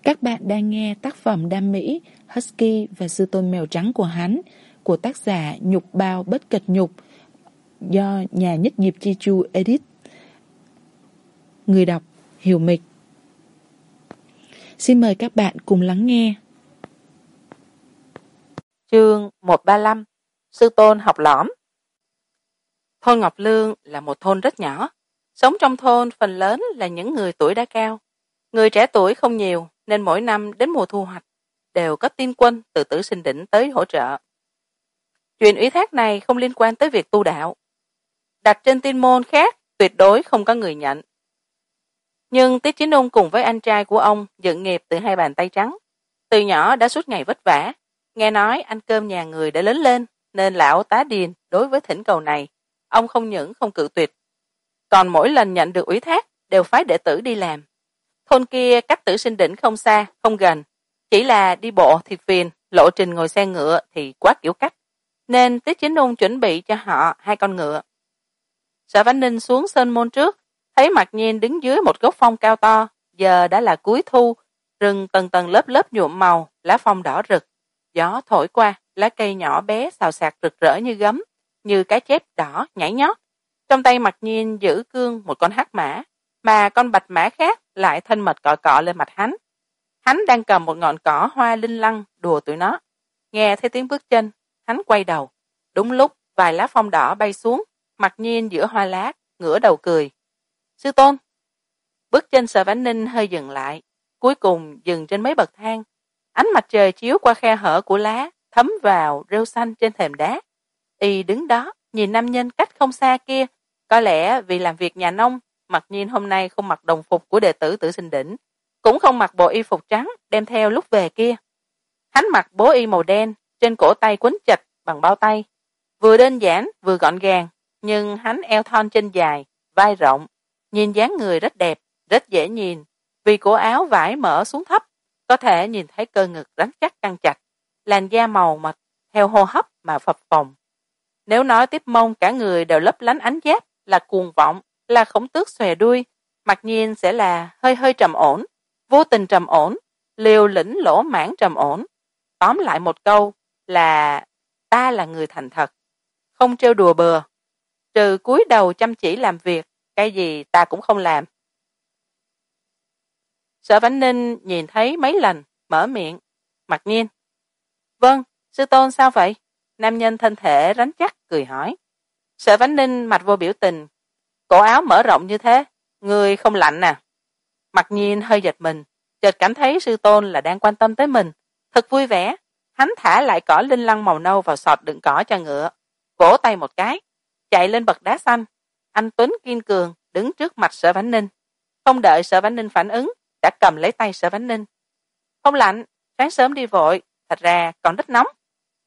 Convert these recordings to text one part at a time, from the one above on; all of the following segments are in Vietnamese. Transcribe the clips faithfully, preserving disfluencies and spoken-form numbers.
Các bạn đang nghe tác phẩm Đam Mỹ, Husky và Sư Tôn Mèo Trắng của hắn của tác giả Nhục Bao Bất Cật Nhục do nhà Nhất Nghiệp Chi Chu edit. Người đọc Hiểu Mịch. Xin mời các bạn cùng lắng nghe. Chương một trăm ba mươi lăm. Sư Tôn học lõm. Thôn Ngọc Lương là một thôn rất nhỏ. Sống trong thôn phần lớn là những người tuổi đã cao. Người trẻ tuổi không nhiều nên mỗi năm đến mùa thu hoạch đều có tiên quân từ Tử Sinh Đỉnh tới hỗ trợ. Chuyện ủy thác này không liên quan tới việc tu đạo. Đặt trên tiên môn khác tuyệt đối không có người nhận. Nhưng Tiết Chính Ung cùng với anh trai của ông dựng nghiệp từ hai bàn tay trắng. Từ nhỏ đã suốt ngày vất vả. Nghe nói ăn cơm nhà người đã lớn lên nên lão tá điền đối với thỉnh cầu này ông không những không cự tuyệt, còn mỗi lần nhận được ủy thác đều phái đệ tử đi làm. Thôn kia cách Tử Sinh Đỉnh không xa không gần, chỉ là đi bộ thì phiền, lộ trình ngồi xe ngựa thì quá kiểu cách, nên Tiết Chính Ung chuẩn bị cho họ hai con ngựa. Sở Vãn Ninh xuống sơn môn trước, thấy Mạc Nhiên đứng dưới một gốc phong cao to. Giờ đã là cuối thu, rừng tầng tầng lớp lớp nhuộm màu, lá phong đỏ rực. Gió thổi qua, lá cây nhỏ bé xào xạc rực rỡ như gấm, như cái chép đỏ nhảy nhót. Trong tay Mạc Nhiên giữ cương một con hắc mã, mà con bạch mã khác lại thân mật cọ cọ lên mặt hắn. Hắn đang cầm một ngọn cỏ hoa linh lăng đùa tụi nó. Nghe thấy tiếng bước chân, hắn quay đầu. Đúng lúc vài lá phong đỏ bay xuống, Mạc Nhiên giữa hoa lá ngửa đầu cười. Sư Tôn. Bước chân Sở Vãn Ninh hơi dừng lại, cuối cùng dừng trên mấy bậc thang. Ánh mặt trời chiếu qua khe hở của lá, thấm vào rêu xanh trên thềm đá. Y đứng đó nhìn nam nhân cách không xa kia. Có lẽ vì làm việc nhà nông, Mạc Nhiên hôm nay không mặc đồng phục của đệ tử Tử Sinh Đỉnh, cũng không mặc bộ y phục trắng đem theo lúc về kia. Hắn mặc bố y màu đen, trên cổ tay quấn chặt bằng bao tay, vừa đơn giản vừa gọn gàng, nhưng hắn eo thon chân dài, vai rộng, nhìn dáng người rất đẹp, rất dễ nhìn. Vì cổ áo vải mở xuống thấp, có thể nhìn thấy cơ ngực rắn chắc căng chặt, làn da màu mật theo hô hấp mà phập phồng. Nếu nói tiếp mông cả người đều lấp lánh ánh giáp, là cuồng vọng, là khổng tước xòe đuôi, Mặc nhiên sẽ là hơi hơi trầm ổn, vô tình trầm ổn, liều lĩnh lỗ mãn trầm ổn. Tóm lại một câu là ta là người thành thật, không trêu đùa bừa, trừ cúi đầu chăm chỉ làm việc, cái gì ta cũng không làm. Sở Vãn Ninh nhìn thấy mấy lần, mở miệng. Mặc nhiên. Vâng, sư tôn sao vậy? Nam nhân thân thể rắn chắc, cười hỏi. Sở Vãn Ninh mặt vô biểu tình. Cổ áo mở rộng như thế, người không lạnh à? Mặc nhiên hơi giật mình, chợt cảm thấy sư tôn là đang quan tâm tới mình. Thật vui vẻ, hắn thả lại cỏ linh lăng màu nâu vào sọt đựng cỏ cho ngựa, vỗ tay một cái, chạy lên bậc đá xanh. Anh Tuấn kiên cường đứng trước mặt Sở Vãn Ninh, không đợi Sở Vãn Ninh phản ứng đã cầm lấy tay Sở Vãn Ninh. Không lạnh, sáng sớm đi vội, thật ra còn rất nóng.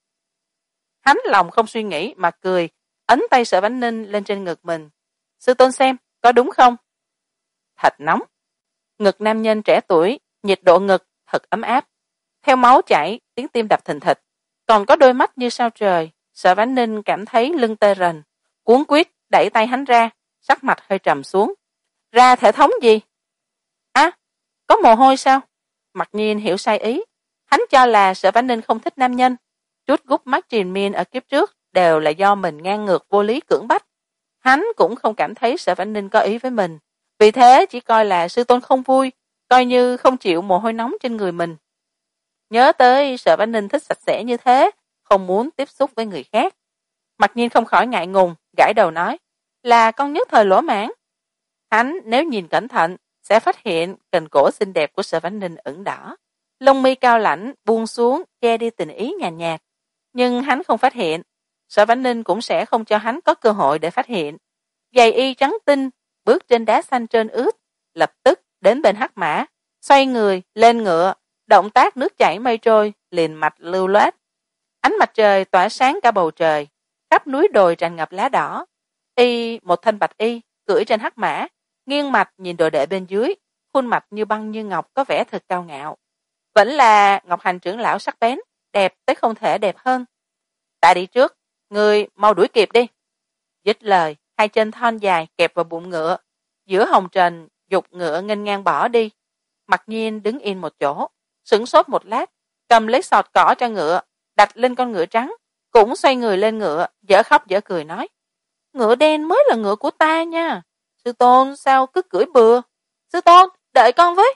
Hắn lòng không suy nghĩ mà cười, ấn tay Sở Vãn Ninh lên trên ngực mình. Sư tôn xem, có đúng không? Thật nóng. Ngực nam nhân trẻ tuổi, nhiệt độ ngực thật ấm áp. Theo máu chảy, tiếng tim đập thình thịch, còn có đôi mắt như sao trời. Sở Vãn Ninh cảm thấy lưng tê rần, cuống quýt đẩy tay hắn ra, sắc mặt hơi trầm xuống. Ra thể thống gì? Á, có mồ hôi sao? Mặc nhiên hiểu sai ý, hắn cho là Sở Vãn Ninh không thích nam nhân. Chút gút mắt triền miên ở kiếp trước đều là do mình ngang ngược vô lý cưỡng bách. Hắn cũng không cảm thấy Sở Vãn Ninh có ý với mình, vì thế chỉ coi là sư tôn không vui, coi như không chịu mồ hôi nóng trên người mình. Nhớ tới Sở Vãn Ninh thích sạch sẽ như thế, không muốn tiếp xúc với người khác. Mặc nhiên không khỏi ngại ngùng, gãi đầu nói, là con nhất thời lỗ mãn. Hắn nếu nhìn cẩn thận sẽ phát hiện cành cổ xinh đẹp của Sở Vãn Ninh ửng đỏ, lông mi cao lãnh buông xuống che đi tình ý nhàn nhạt, nhạt. Nhưng hắn không phát hiện, Sở Vãn Ninh cũng sẽ không cho hắn có cơ hội để phát hiện. Giày y trắng tinh bước trên đá xanh trơn ướt, lập tức đến bên hắc mã, xoay người lên ngựa, động tác nước chảy mây trôi, liền mạch lưu loát. Ánh mặt trời tỏa sáng cả bầu trời, khắp núi đồi tràn ngập lá đỏ. Y một thân bạch y cưỡi trên hắc mã, nghiêng mặt nhìn đồ đệ bên dưới, khuôn mặt như băng như ngọc, có vẻ thật cao ngạo. Vẫn là Ngọc Hành trưởng lão sắc bén, đẹp tới không thể đẹp hơn. Ta đi trước, người mau đuổi kịp đi. Dứt lời, hai chân thon dài kẹp vào bụng ngựa, giữa hồng trần dục ngựa nghênh ngang bỏ đi. Mặc nhiên đứng yên một chỗ, sửng sốt một lát, cầm lấy sọt cỏ cho ngựa, đặt lên con ngựa trắng, cũng xoay người lên ngựa, dở khóc dở cười nói: ngựa đen mới là ngựa của ta nha, sư tôn sao cứ cưỡi bừa, sư tôn đợi con với.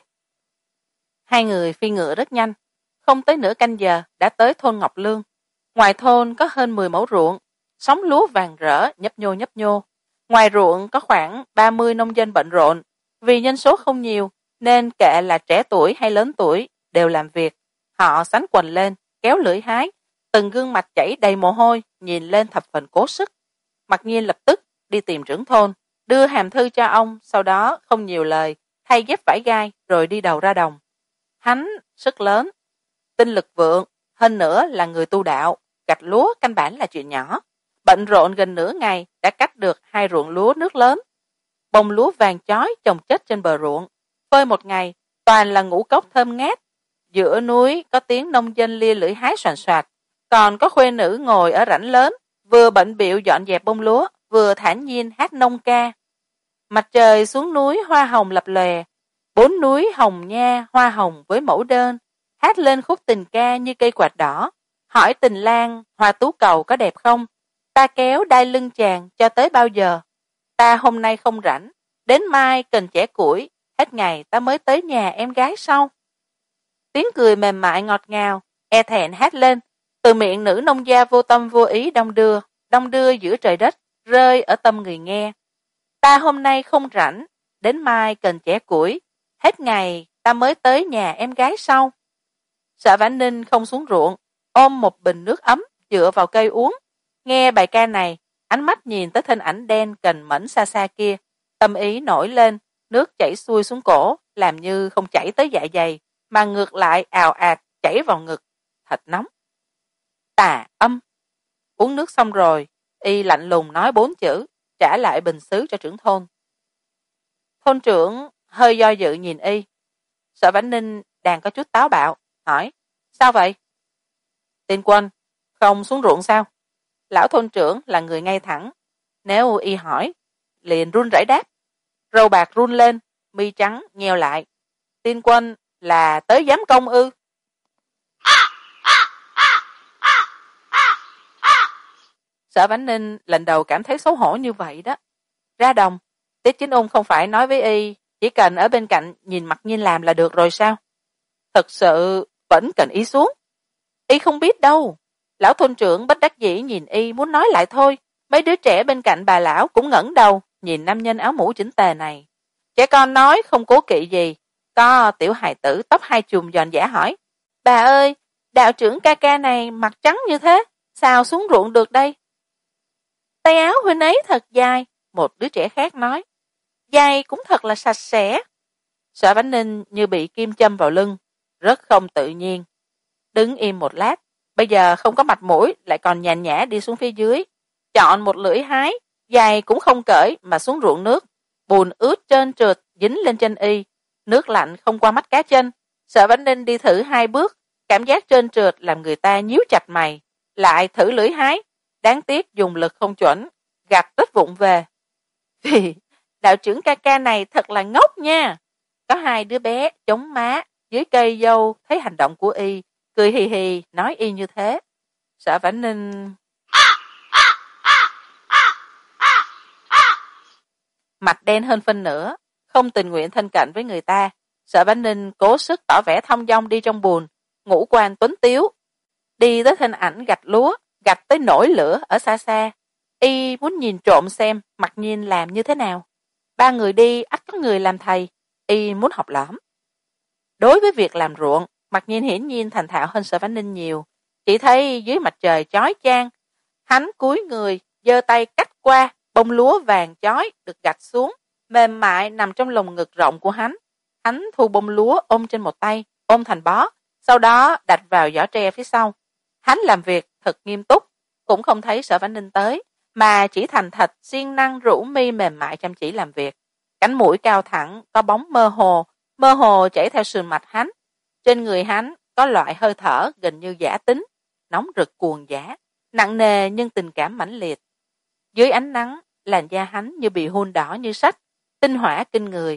Hai người phi ngựa rất nhanh, không tới nửa canh giờ đã tới thôn Ngọc Lương. Ngoài thôn có hơn mười mẫu ruộng, sóng lúa vàng rỡ nhấp nhô nhấp nhô. Ngoài ruộng có khoảng ba mươi nông dân bận rộn, vì nhân số không nhiều nên kệ là trẻ tuổi hay lớn tuổi đều làm việc. Họ xánh quần lên, kéo lưỡi hái, từng gương mặt chảy đầy mồ hôi, nhìn lên thập phần cố sức. Mặc nhiên lập tức đi tìm trưởng thôn, đưa hàm thư cho ông, sau đó không nhiều lời, thay dép vải gai rồi đi đầu ra đồng. Hắn sức lớn, tinh lực vượng, hơn nữa là người tu đạo, gặt lúa căn bản là chuyện nhỏ. Bận rộn gần nửa ngày đã cắt được hai ruộng lúa nước lớn. Bông lúa vàng chói chồng chất trên bờ ruộng, phơi một ngày toàn là ngũ cốc thơm ngát. Giữa núi có tiếng nông dân lia lưỡi hái xoàn xoạt, còn có khuê nữ ngồi ở rãnh lớn, vừa bận bịu dọn dẹp bông lúa, vừa thản nhiên hát nông ca. Mặt trời xuống núi hoa hồng lập lòe, bốn núi hồng nha hoa hồng với mẫu đơn, hát lên khúc tình ca như cây quạt đỏ. Hỏi tình lang hoa tú cầu có đẹp không, ta kéo đai lưng chàng cho tới bao giờ. Ta hôm nay không rảnh, đến mai cần chẻ củi, hết ngày ta mới tới nhà em gái sau. Tiếng cười mềm mại ngọt ngào, e thẹn hát lên, từ miệng nữ nông gia vô tâm vô ý đong đưa, đong đưa giữa trời đất, rơi ở tâm người nghe. Ta hôm nay không rảnh, đến mai cần chẻ củi, hết ngày ta mới tới nhà em gái sau. Sở Vãn Ninh không xuống ruộng, ôm một bình nước ấm dựa vào cây uống. Nghe bài ca này, ánh mắt nhìn tới thân ảnh đen cành mẫn xa xa kia, tâm ý nổi lên, nước chảy xuôi xuống cổ, làm như không chảy tới dạ dày, mà ngược lại ào ạt chảy vào ngực, thật nóng. Tà âm. Uống nước xong rồi, y lạnh lùng nói bốn chữ, trả lại bình xứ cho trưởng thôn. Thôn trưởng hơi do dự nhìn y. Sở Vãn Ninh đang có chút táo bạo, hỏi: sao vậy? Tiên Quân không xuống ruộng sao? Lão thôn trưởng là người ngay thẳng, nếu y hỏi liền run rẩy đáp. Râu bạc run lên, mi trắng nheo lại. Tiên Quân là tới giám công ư? Sở Vãn Ninh lần đầu cảm thấy xấu hổ như vậy đó. Ra đồng, Tiết Chính Ung không phải nói với y chỉ cần ở bên cạnh nhìn Mặc Nhiên làm là được rồi sao? Thật sự vẫn cần y xuống. Y không biết đâu. Lão thôn trưởng bất đắc dĩ nhìn y muốn nói lại thôi. Mấy đứa trẻ bên cạnh bà lão cũng ngẩng đầu nhìn nam nhân áo mũ chỉnh tề này. Trẻ con nói không cố kỵ gì. Có tiểu hài tử tóc hai chùm giòn giả hỏi: bà ơi, đạo trưởng ca ca này mặt trắng như thế, sao xuống ruộng được đây? Tay áo huynh ấy thật dài, một đứa trẻ khác nói. Giày cũng thật là sạch sẽ. Sở Vãn Ninh như bị kim châm vào lưng, rất không tự nhiên. Đứng im một lát, bây giờ không có mặt mũi lại còn nhàn nhã đi xuống phía dưới, chọn một lưỡi hái, giày cũng không cởi mà xuống ruộng nước. Bùn ướt trơn trượt dính lên chân y, nước lạnh không qua mắt cá chân. Sở Vãn Ninh đi thử hai bước, cảm giác trơn trượt làm người ta nhíu chặt mày. Lại thử lưỡi hái, đáng tiếc dùng lực không chuẩn, gặt rất vụng về. Vì đạo trưởng ca ca này thật là ngốc nha. Có hai đứa bé chống má dưới cây dâu thấy hành động của y, cười hì hì nói y như thế. Sở Vãn Ninh mặt đen hơn phân nửa, không tình nguyện thân cận với người ta. Sở Vãn Ninh cố sức tỏ vẻ thông dong đi trong bùn, ngũ quan tuấn tiếu, đi tới hình ảnh gặt lúa, gặt tới nổi lửa ở xa xa. Y muốn nhìn trộm xem Mặc Nhiên làm như thế nào. Ba người đi ắt có người làm thầy, y muốn học lõm. Đối với việc làm ruộng, Mặc Nhiên hiển nhiên thành thạo hơn Sở Vãn Ninh nhiều. Chỉ thấy dưới mặt trời chói chang, hắn cúi người giơ tay cắt qua bông lúa vàng chói được gặt xuống, mềm mại nằm trong lồng ngực rộng của hắn. Hắn thu bông lúa ôm trên một tay, ôm thành bó, sau đó đặt vào giỏ tre phía sau. Hắn làm việc thật nghiêm túc, cũng không thấy Sở Vãn Ninh tới, mà chỉ thành thật siêng năng rũ mi mềm mại chăm chỉ làm việc. Cánh mũi cao thẳng có bóng mơ hồ, mơ hồ chảy theo sườn mạch hắn. Trên người hắn có loại hơi thở gần như giả tính, nóng rực cuồng dã, nặng nề nhưng tình cảm mãnh liệt. Dưới ánh nắng, làn da hắn như bị hun đỏ như sách, tinh hỏa kinh người.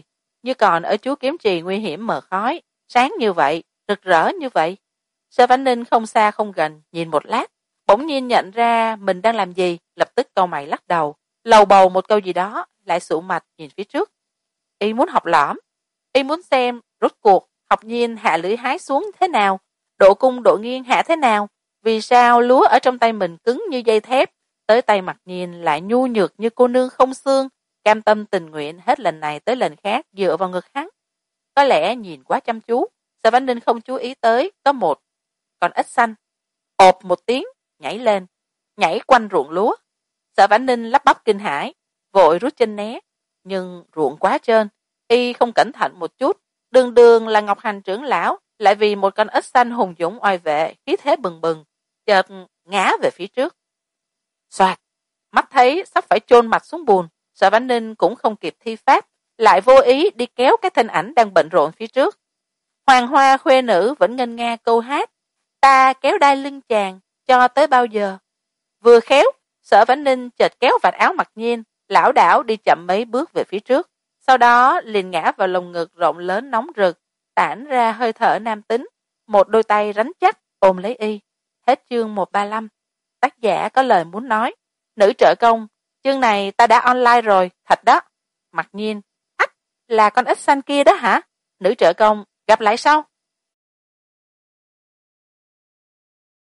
như còn ở chú kiếm trì nguy hiểm mờ khói, sáng như vậy, rực rỡ như vậy. Sở Vãn Ninh không xa không gần, nhìn một lát, bỗng nhiên nhận ra mình đang làm gì, lập tức cau mày lắc đầu, lầu bầu một câu gì đó, lại sụ mặt nhìn phía trước. Y muốn học lõm, y muốn xem rốt cuộc Học Nhiên hạ lưỡi hái xuống thế nào, độ cung độ nghiêng hạ thế nào, vì sao lúa ở trong tay mình cứng như dây thép, tới tay Mặc Nhiên lại nhu nhược như cô nương không xương, cam tâm tình nguyện hết lần này tới lần khác dựa vào ngực hắn. Có lẽ nhìn quá chăm chú, Sở Vãn Ninh không chú ý tới có một con ếch xanh ộp một tiếng nhảy lên, nhảy quanh ruộng lúa. Sở Vãn Ninh lắp bắp kinh hãi, vội rút chân né, nhưng ruộng quá trơn, y không cẩn thận một chút, đường đường là Ngọc Hành trưởng lão, lại vì một con ếch xanh hùng dũng oai vệ, khí thế bừng bừng, chợt ngã về phía trước. Xoạt, mắt thấy sắp phải chôn mặt xuống bùn, Sở Vãn Ninh cũng không kịp thi pháp, lại vô ý đi kéo cái thân ảnh đang bận rộn phía trước. Hoàng hoa khuê nữ vẫn ngân nga câu hát, ta kéo đai lưng chàng, cho tới bao giờ. Vừa khéo, Sở Vãn Ninh chợt kéo vạt áo Mặc Nhiên, lảo đảo đi chậm mấy bước về phía trước, sau đó liền ngã vào lồng ngực rộng lớn nóng rực, tản ra hơi thở nam tính, một đôi tay rắn chắc ôm lấy y. Hết chương một trăm ba mươi lăm. Tác giả có lời muốn nói. Nữ trợ công, chương này ta đã online rồi, thật đó. Mặc Nhiên, ách, là con ếch xanh kia đó hả? Nữ trợ công, gặp lại sau.